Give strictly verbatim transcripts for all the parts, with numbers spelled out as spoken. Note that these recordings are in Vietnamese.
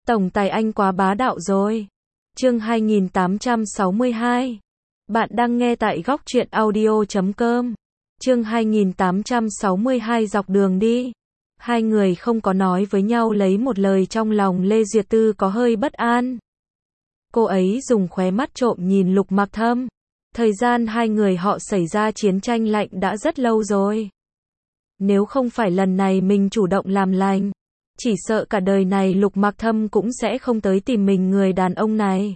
Tổng tài anh quá bá đạo rồi. Chương hai nghìn tám trăm sáu mươi hai. Bạn đang nghe tại góc truyện audio chấm com. Chương hai nghìn tám trăm sáu mươi hai dọc đường đi. Hai người không có nói với nhau lấy một lời, trong lòng Lê Duyệt Tư có hơi bất an. Cô ấy dùng khóe mắt trộm nhìn Lục Mặc Thâm. Thời gian hai người họ xảy ra chiến tranh lạnh đã rất lâu rồi. Nếu không phải lần này mình chủ động làm lành, chỉ sợ cả đời này Lục Mặc Thâm cũng sẽ không tới tìm mình người đàn ông này.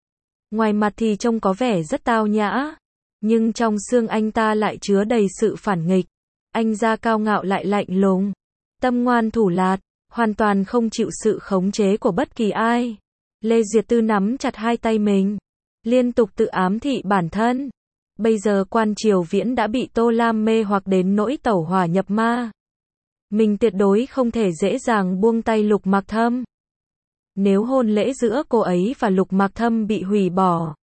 Ngoài mặt thì trông có vẻ rất tao nhã, nhưng trong xương anh ta lại chứa đầy sự phản nghịch. Anh ra cao ngạo lại lạnh lùng, tâm ngoan thủ lạt, hoàn toàn không chịu sự khống chế của bất kỳ ai. Lê Duyệt Tư nắm chặt hai tay mình, liên tục tự ám thị bản thân. Bây giờ Quan Triều Viễn đã bị Tô Lam mê hoặc đến nỗi tẩu hỏa nhập ma. Mình tuyệt đối không thể dễ dàng buông tay Lục Mặc Thâm. Nếu hôn lễ giữa cô ấy và Lục Mặc Thâm bị hủy bỏ,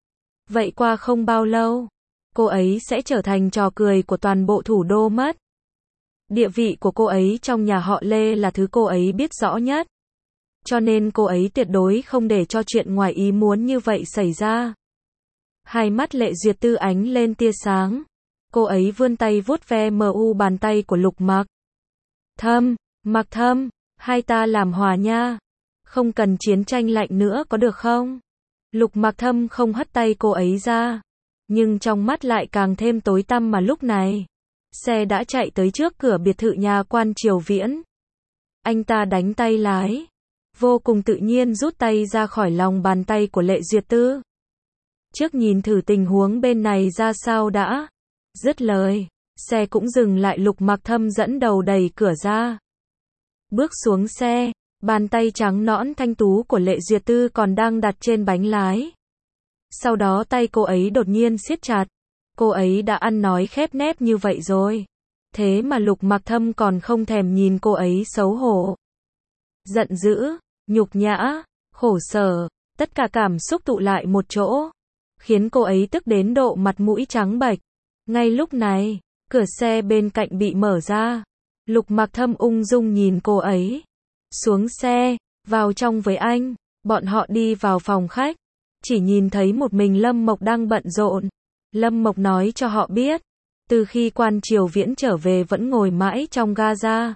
vậy qua không bao lâu, cô ấy sẽ trở thành trò cười của toàn bộ thủ đô mất. Địa vị của cô ấy trong nhà họ Lê là thứ cô ấy biết rõ nhất. Cho nên cô ấy tuyệt đối không để cho chuyện ngoài ý muốn như vậy xảy ra. Hai mắt Lệ Duyệt Tư ánh lên tia sáng. Cô ấy vươn tay vuốt ve mờ u bàn tay của Lục Mặc Thâm. Mặc Thâm, hai ta làm hòa nha. Không cần chiến tranh lạnh nữa có được không? Lục Mặc Thâm không hất tay cô ấy ra, nhưng trong mắt lại càng thêm tối tăm. Mà lúc này, xe đã chạy tới trước cửa biệt thự nhà Quan Triều Viễn. Anh ta đánh tay lái, vô cùng tự nhiên rút tay ra khỏi lòng bàn tay của Lệ Duyệt Tư. Trước nhìn thử tình huống bên này ra sao đã. Dứt lời, xe cũng dừng lại. Lục Mặc Thâm dẫn đầu đẩy cửa ra, bước xuống xe, bàn tay trắng nõn thanh tú của Lệ Duyệt Tư còn đang đặt trên bánh lái. Sau đó tay cô ấy đột nhiên siết chặt. Cô ấy đã ăn nói khép nép như vậy rồi, thế mà Lục Mặc Thâm còn không thèm nhìn cô ấy xấu hổ. Giận dữ, nhục nhã, khổ sở, tất cả cảm xúc tụ lại một chỗ, khiến cô ấy tức đến độ mặt mũi trắng bệch. Ngay lúc này, cửa xe bên cạnh bị mở ra. Lục Mặc Thâm ung dung nhìn cô ấy. Xuống xe, vào trong với anh. Bọn họ đi vào phòng khách, chỉ nhìn thấy một mình Lâm Mộc đang bận rộn. Lâm Mộc nói cho họ biết, từ khi Quan Triều Viễn trở về vẫn ngồi mãi trong Gaza,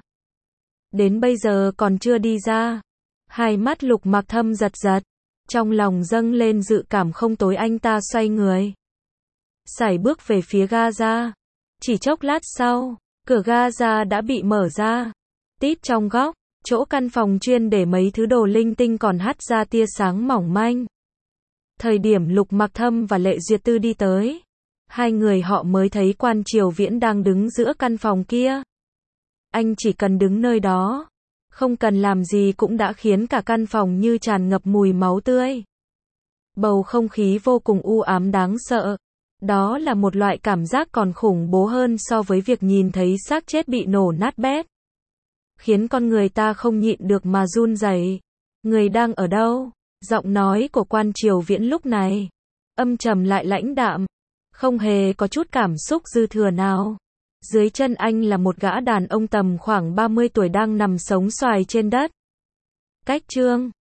đến bây giờ còn chưa đi ra. Hai mắt Lục Mặc Thâm giật giật, trong lòng dâng lên dự cảm không tối. Anh ta xoay người, sải bước về phía Gaza. Chỉ chốc lát sau, cửa Gaza đã bị mở ra. Tít trong góc, chỗ căn phòng chuyên để mấy thứ đồ linh tinh còn hắt ra tia sáng mỏng manh. Thời điểm Lục Mặc Thâm và Lệ Duyệt Tư đi tới, hai người họ mới thấy Quan Triều Viễn đang đứng giữa căn phòng kia. Anh chỉ cần đứng nơi đó, không cần làm gì cũng đã khiến cả căn phòng như tràn ngập mùi máu tươi. Bầu không khí vô cùng u ám đáng sợ. Đó là một loại cảm giác còn khủng bố hơn so với việc nhìn thấy xác chết bị nổ nát bét, khiến con người ta không nhịn được mà run rẩy. Người đang ở đâu? Giọng nói của Quan Triều Viễn lúc này âm trầm lại lãnh đạm, không hề có chút cảm xúc dư thừa nào. Dưới chân anh là một gã đàn ông tầm khoảng ba mươi tuổi đang nằm sống xoài trên đất. Cách chương